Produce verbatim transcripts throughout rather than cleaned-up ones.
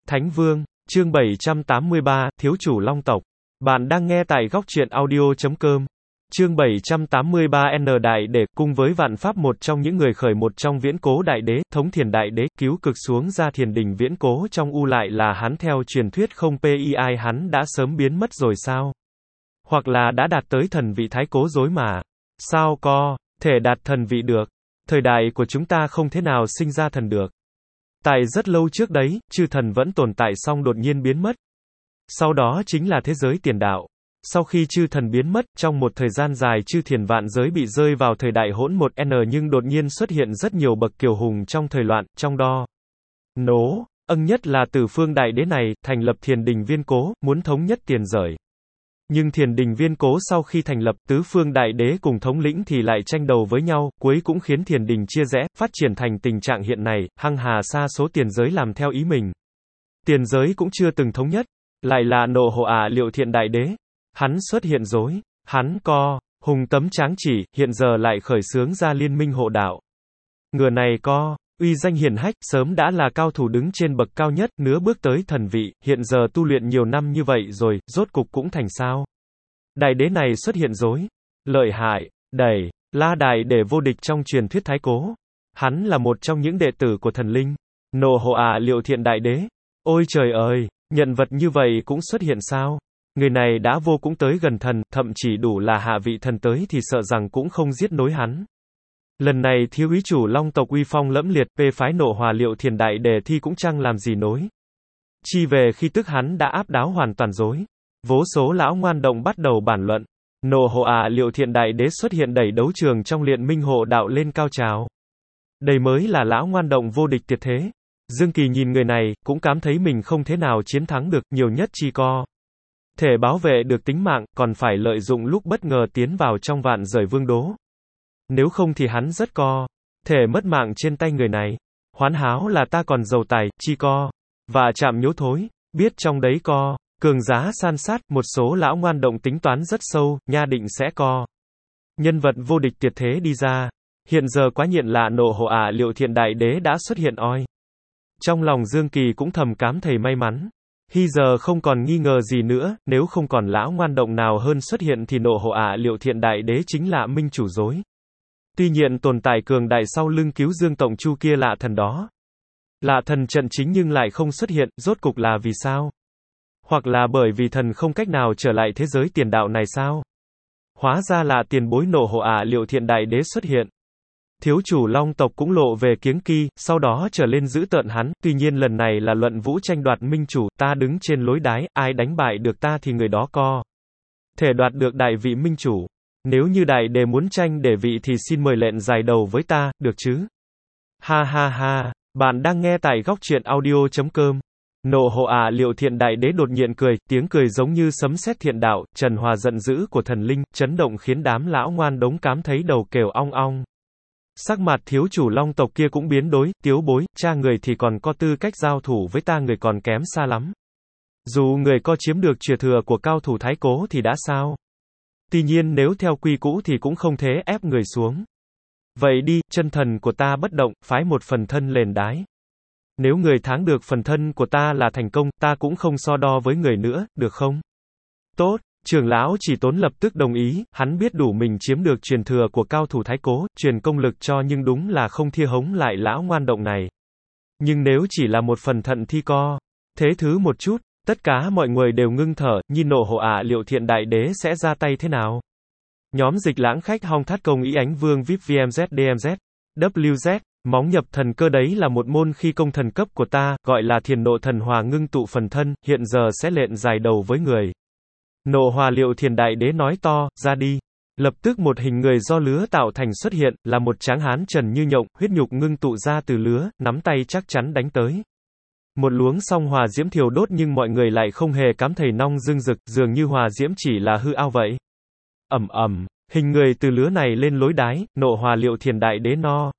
Thánh Vương, chương bảy trăm tám mươi ba, Thiếu chủ Long tộc. Bạn đang nghe tại góc truyện audio chấm com. Chương bảy trăm tám mươi ba N Đại Đế, cùng với vạn pháp một trong những người khởi một trong viễn cố đại đế, thống thiền đại đế, cứu cực xuống ra thiền đình viễn cố trong u lại là hắn theo truyền thuyết không pi hắn đã sớm biến mất rồi sao? Hoặc là đã đạt tới thần vị thái cố rồi mà. Sao co, thể đạt thần vị được? Thời đại của chúng ta không thế nào sinh ra thần được. Tại rất lâu trước đấy, chư thần vẫn tồn tại song đột nhiên biến mất. Sau đó chính là thế giới tiền đạo. Sau khi chư thần biến mất, trong một thời gian dài chư thiền vạn giới bị rơi vào thời đại hỗn một N nhưng đột nhiên xuất hiện rất nhiều bậc kiều hùng trong thời loạn, trong đó. Nố, ân nhất là Tử Phương Đại Đế này, thành lập thiền đình viên cố, muốn thống nhất tiền giới. Nhưng thiền đình viên cố sau khi thành lập, tứ phương đại đế cùng thống lĩnh thì lại tranh đầu với nhau, cuối cũng khiến thiền đình chia rẽ, phát triển thành tình trạng hiện này, hăng hà sa số tiền giới làm theo ý mình. Tiền giới cũng chưa từng thống nhất, lại là nộ hộ ả Liệu Thiện Đại Đế. Hắn xuất hiện dối, hắn co, hùng tấm tráng chỉ, hiện giờ lại khởi xướng ra liên minh hộ đạo. Ngựa này co, uy danh hiển hách, sớm đã là cao thủ đứng trên bậc cao nhất, nứa bước tới thần vị, hiện giờ tu luyện nhiều năm như vậy rồi, rốt cục cũng thành sao. Đại đế này xuất hiện dối, lợi hại, đẩy, La Đại Đế vô địch trong truyền thuyết thái cố. Hắn là một trong những đệ tử của thần linh, nộ hộ ả Liệu Thiện Đại Đế. Ôi trời ơi, nhân vật như vậy cũng xuất hiện sao? Người này đã vô cũng tới gần thần, thậm chỉ đủ là hạ vị thần tới thì sợ rằng cũng không giết nối hắn. Lần này thiếu úy chủ Long tộc uy phong lẫm liệt, p phái nộ hòa Liệu Thiền Đại Đế thi cũng chẳng làm gì nối. Chi về khi tức hắn đã áp đáo hoàn toàn dối. Vô số lão ngoan động bắt đầu bàn luận. Nộ hộ ả Liệu Thiện Đại Đế xuất hiện đẩy đấu trường trong Liên minh hộ đạo lên cao trào. Đây mới là lão ngoan động vô địch tuyệt thế. Dương Kỳ nhìn người này, cũng cảm thấy mình không thế nào chiến thắng được, nhiều nhất chi co thể bảo vệ được tính mạng, còn phải lợi dụng lúc bất ngờ tiến vào trong vạn rời vương đố. Nếu không thì hắn rất co thể mất mạng trên tay người này. Hoán háo là ta còn giàu tài, chi co và chạm nhố thối, biết trong đấy co cường giá san sát, một số lão ngoan động tính toán rất sâu, nha định sẽ co nhân vật vô địch tuyệt thế đi ra. Hiện giờ quá nhiện lạ nộ hộ ả Liệu Thiện Đại Đế đã xuất hiện oi. Trong lòng Dương Kỳ cũng thầm cám thầy may mắn. Hy giờ không còn nghi ngờ gì nữa, nếu không còn lão ngoan động nào hơn xuất hiện thì nộ hộ ả Liệu Thiện Đại Đế chính là minh chủ dối. Tuy nhiên tồn tại cường đại sau lưng cứu Dương Tổng Chu kia lạ thần đó. Lạ thần trận chính nhưng lại không xuất hiện, rốt cục là vì sao? Hoặc là bởi vì thần không cách nào trở lại thế giới tiền đạo này sao? Hóa ra là tiền bối nộ hộ ả Liệu Thiện Đại Đế xuất hiện. Thiếu chủ Long tộc cũng lộ về kiếng kỳ, sau đó trở lên giữ tợn hắn, tuy nhiên lần này là luận vũ tranh đoạt minh chủ, ta đứng trên lối đái, ai đánh bại được ta thì người đó co thể đoạt được đại vị minh chủ. Nếu như đại đế muốn tranh để vị thì xin mời lệnh dài đầu với ta, được chứ? Ha ha ha, bạn đang nghe tại góc truyện audio chấm com. Nộ hộ ả Liệu Thiện Đại Đế đột nhiên cười, tiếng cười giống như sấm sét thiện đạo, trần hòa giận dữ của thần linh, chấn động khiến đám lão ngoan đống cám thấy đầu kêu ong ong. Sắc mặt thiếu chủ Long tộc kia cũng biến đổi, tiếu bối, cha người thì còn có tư cách giao thủ với ta người còn kém xa lắm. Dù người có chiếm được truyền thừa của cao thủ thái cố thì đã sao? Tuy nhiên nếu theo quy cũ thì cũng không thế ép người xuống. Vậy đi, chân thần của ta bất động, phái một phần thân lên đái. Nếu người thắng được phần thân của ta là thành công, ta cũng không so đo với người nữa, được không? Tốt. Trưởng lão Chỉ Tốn lập tức đồng ý, hắn biết đủ mình chiếm được truyền thừa của cao thủ thái cố, truyền công lực cho nhưng đúng là không thia hống lại lão ngoan động này. Nhưng nếu chỉ là một phần thận thi co thế thứ một chút, tất cả mọi người đều ngưng thở, nhìn nộ hộ ả Liệu Thiện Đại Đế sẽ ra tay thế nào. Nhóm dịch lãng khách hong thắt công ý ánh vương vê i pê vê em zét đê em zét, vê zét, móng nhập thần cơ đấy là một môn khi công thần cấp của ta, gọi là thiền nộ thần hòa ngưng tụ phần thân, hiện giờ sẽ lệnh dài đầu với người. Nộ hòa Liệu Thiền Đại Đế nói to, ra đi. Lập tức một hình người do lứa tạo thành xuất hiện, là một tráng hán trần như nhộng, huyết nhục ngưng tụ ra từ lứa, nắm tay chắc chắn đánh tới. Một luống song hòa diễm thiêu đốt nhưng mọi người lại không hề cảm thấy nong dưng rực, dường như hòa diễm chỉ là hư ảo vậy. Ầm ầm, hình người từ lứa này lên lối đái, nộ hòa Liệu Thiền Đại Đế no.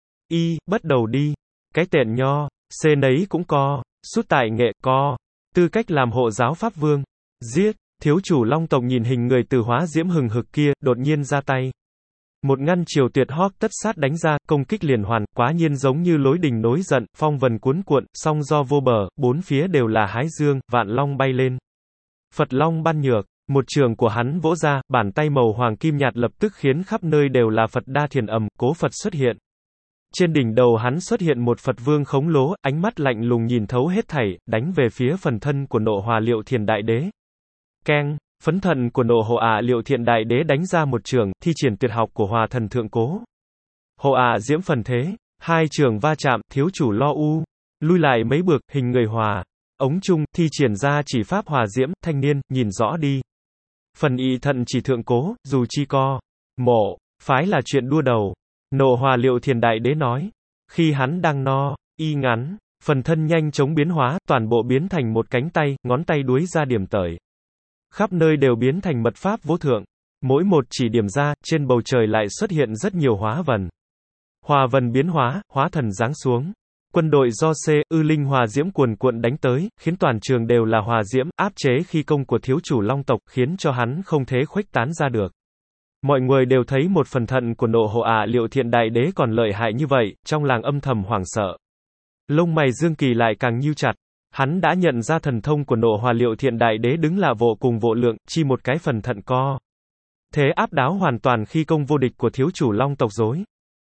Y, bắt đầu đi. Cái tện nho, xê nấy cũng co, sút tại nghệ, co. Tư cách làm hộ giáo pháp vương. Giết. Thiếu chủ Long tộc nhìn hình người từ hóa diễm hừng hực kia, đột nhiên ra tay. Một ngăn chiều tuyệt hóc tất sát đánh ra, công kích liền hoàn, quá nhiên giống như lối đình nối giận, phong vần cuốn cuộn, song do vô bờ, bốn phía đều là hái dương, vạn long bay lên. Phật long ban nhược, một trường của hắn vỗ ra, bàn tay màu hoàng kim nhạt lập tức khiến khắp nơi đều là Phật đa thiền ầm, cố Phật xuất hiện. Trên đỉnh đầu hắn xuất hiện một Phật vương khống lố, ánh mắt lạnh lùng nhìn thấu hết thảy, đánh về phía phần thân của Nộ Hòa Liệu Thiền Đại Đế. Keng, phấn thần của Nộ Hộ Ả Liệu Thiện Đại Đế đánh ra một trường, thi triển tuyệt học của Hòa Thần Thượng Cố. Hộ Ả diễm phần thế, hai trường va chạm, thiếu chủ lo u, lui lại mấy bước, hình người hòa. Ống trung, thi triển ra chỉ pháp hòa diễm, thanh niên, nhìn rõ đi. Phần y thận chỉ thượng cố, dù chi co. Mộ, phái là chuyện đua đầu. Nộ Hòa Liệu Thiền Đại Đế nói. Khi hắn đang no, y ngắn, phần thân nhanh chóng biến hóa, toàn bộ biến thành một cánh tay, ngón tay đuối ra điểm tởi. Khắp nơi đều biến thành mật pháp vô thượng. Mỗi một chỉ điểm ra, trên bầu trời lại xuất hiện rất nhiều hóa vần. Hòa vần biến hóa, hóa thần giáng xuống. Quân đội do C, ư linh hòa diễm cuồn cuộn đánh tới, khiến toàn trường đều là hòa diễm, áp chế khí công của thiếu chủ long tộc, khiến cho hắn không thể khuếch tán ra được. Mọi người đều thấy một phần thận của Nộ Hộ Ả Liệu Thiện Đại Đế còn lợi hại như vậy, trong làng âm thầm hoảng sợ. Lông mày Dương Kỳ lại càng nhíu chặt. Hắn đã nhận ra thần thông của Nộ Hòa Liệu Thiện Đại Đế đứng là vô cùng vô lượng, chi một cái phần thận co. Thế áp đáo hoàn toàn khi công vô địch của thiếu chủ long tộc dối.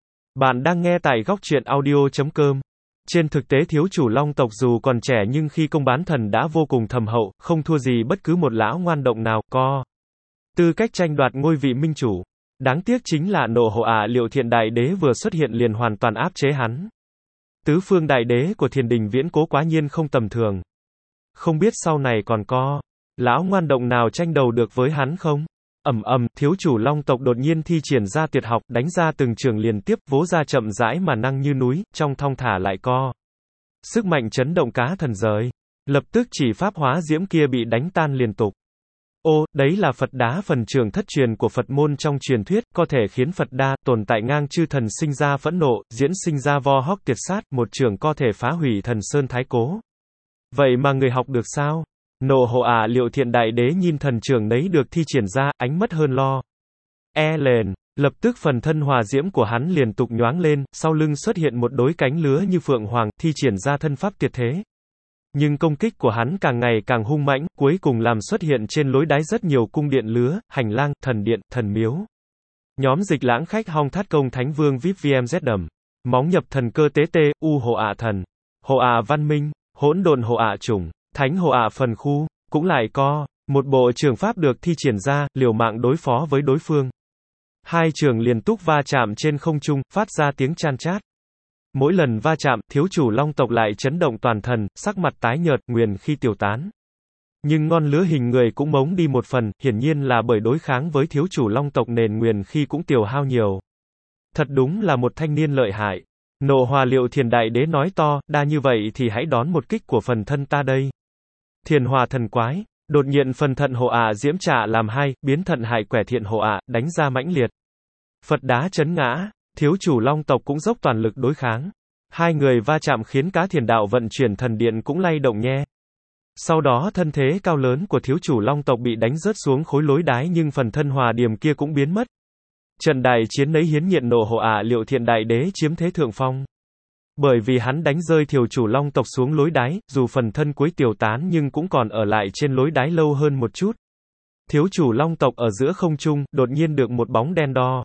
Bạn đang nghe tại góc truyện audio chấm com. Trên thực tế thiếu chủ long tộc dù còn trẻ nhưng khi công bán thần đã vô cùng thầm hậu, không thua gì bất cứ một lão ngoan động nào, co. Tư cách tranh đoạt ngôi vị minh chủ. Đáng tiếc chính là Nộ Hộ Ả Liệu Thiện Đại Đế vừa xuất hiện liền hoàn toàn áp chế hắn. Tứ phương đại đế của Thiền Đình Viễn Cố quá nhiên không tầm thường. Không biết sau này còn có lão ngoan động nào tranh đầu được với hắn không? Ầm ầm, thiếu chủ long tộc đột nhiên thi triển ra tuyệt học, đánh ra từng trường liền tiếp, vỗ ra chậm rãi mà năng như núi, trong thong thả lại co. Sức mạnh chấn động cá thần giới. Lập tức chỉ pháp hóa diễm kia bị đánh tan liên tục. Ô, đấy là Phật đá phần trường thất truyền của Phật môn trong truyền thuyết, có thể khiến Phật đa, tồn tại ngang chư thần sinh ra phẫn nộ, diễn sinh ra vo hóc tuyệt sát, một trường có thể phá hủy thần sơn thái cố. Vậy mà người học được sao? Nộ Hộ Ả Liệu Thiện Đại Đế nhìn thần trường nấy được thi triển ra, ánh mất hơn lo. E lên, lập tức phần thân hòa diễm của hắn liên tục nhoáng lên, sau lưng xuất hiện một đôi cánh lứa như phượng hoàng, thi triển ra thân pháp tuyệt thế. Nhưng công kích của hắn càng ngày càng hung mãnh, cuối cùng làm xuất hiện trên lối đái rất nhiều cung điện lứa, hành lang, thần điện, thần miếu. Nhóm dịch lãng khách hong thát công thánh vương vê i pê vê em dét đầm. Móng nhập thần cơ tế tê, u hộ ả thần. Hộ ả văn minh, hỗn độn hộ ả chủng, thánh hộ ả phần khu, cũng lại co. Một bộ trường pháp được thi triển ra, liều mạng đối phó với đối phương. Hai trường liên tục va chạm trên không trung, phát ra tiếng chan chát. Mỗi lần va chạm, thiếu chủ long tộc lại chấn động toàn thần, sắc mặt tái nhợt, nguyền khi tiêu tán. Nhưng ngọn lửa hình người cũng mống đi một phần, hiển nhiên là bởi đối kháng với thiếu chủ long tộc nền nguyền khi cũng tiêu hao nhiều. Thật đúng là một thanh niên lợi hại. Nộ Hòa Liệu Thiền Đại Đế nói to, đa như vậy thì hãy đón một kích của phần thân ta đây. Thiền Hòa thần quái, đột nhiên phần thận hộ ả diễm trả làm hai, biến thận hại quẻ thiện hộ ả, đánh ra mãnh liệt. Phật đá chấn ngã. Thiếu chủ long tộc cũng dốc toàn lực đối kháng. Hai người va chạm khiến cá thiền đạo vận chuyển thần điện cũng lay động nhe. Sau đó thân thế cao lớn của thiếu chủ long tộc bị đánh rớt xuống khối lối đái nhưng phần thân hòa điềm kia cũng biến mất. Trận đại chiến nấy hiến nhiệm Nộ Hộ Ả Liệu Thiện Đại Đế chiếm thế thượng phong. Bởi vì hắn đánh rơi thiếu chủ long tộc xuống lối đái, dù phần thân cuối tiêu tán nhưng cũng còn ở lại trên lối đái lâu hơn một chút. Thiếu chủ long tộc ở giữa không trung, đột nhiên được một bóng đen đo.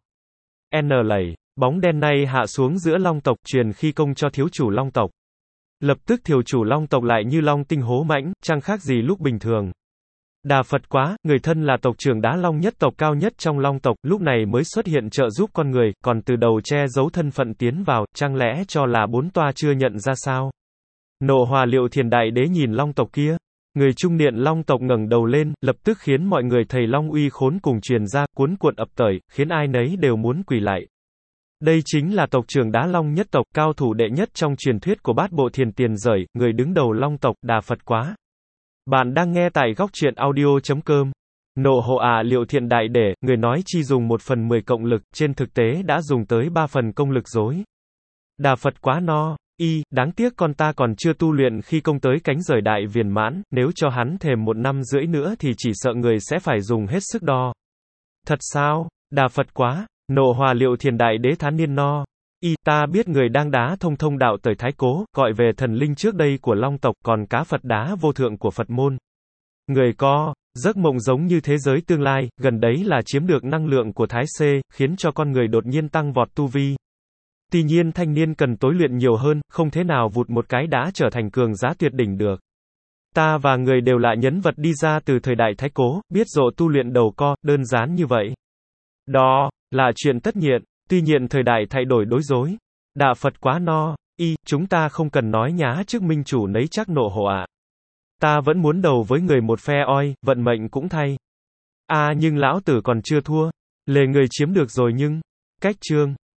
N lẩy. Bóng đen này hạ xuống giữa long tộc, truyền khi công cho thiếu chủ long tộc. Lập tức thiếu chủ long tộc lại như long tinh hố mãnh, chẳng khác gì lúc bình thường. Đà Phật quá, người thân là tộc trưởng đá long nhất tộc cao nhất trong long tộc, lúc này mới xuất hiện trợ giúp con người, còn từ đầu che giấu thân phận tiến vào, chẳng lẽ cho là bốn toa chưa nhận ra sao? Nộ Hòa Liệu Thiền Đại Đế nhìn long tộc kia. Người trung niên long tộc ngẩng đầu lên, lập tức khiến mọi người thầy long uy khốn cùng truyền ra, cuốn cuộn ập tới, khiến ai nấy đều muốn quỳ lạy. Đây chính là tộc trưởng đá long nhất tộc, cao thủ đệ nhất trong truyền thuyết của bát bộ thiền tiền rời, người đứng đầu long tộc, Đà Phật quá. Bạn đang nghe tại góc truyện audio chấm com. Nộ Hộ Ả Liệu Thiện Đại Đế, người nói chi dùng một phần mười cộng lực, trên thực tế đã dùng tới ba phần công lực dối. Đà Phật quá no, y, đáng tiếc con ta còn chưa tu luyện khi công tới cánh rời đại viền mãn, nếu cho hắn thèm một năm rưỡi nữa thì chỉ sợ người sẽ phải dùng hết sức đo. Thật sao? Đà Phật quá. Nộ hòa liệu thiền đại đế thán niên no. Y, ta biết người đang đá thông thông đạo tới Thái Cố, gọi về thần linh trước đây của Long tộc, còn cá Phật đá vô thượng của Phật môn. Người có giấc mộng giống như thế giới tương lai, gần đấy là chiếm được năng lượng của Thái C, khiến cho con người đột nhiên tăng vọt tu vi. Tuy nhiên thanh niên cần tối luyện nhiều hơn, không thế nào vụt một cái đã trở thành cường giá tuyệt đỉnh được. Ta và người đều là nhân vật đi ra từ thời đại Thái Cố, biết rộ tu luyện đầu co, đơn giản như vậy. Đó là chuyện tất nhiên, tuy nhiên thời đại thay đổi đối rối. Đạo Phật quá no, y, chúng ta không cần nói nhá trước minh chủ nấy chắc nộ hộ ạ. Ta vẫn muốn đầu với người một phe oi, vận mệnh cũng thay. À nhưng lão tử còn chưa thua. Lề người chiếm được rồi nhưng. Cách chương.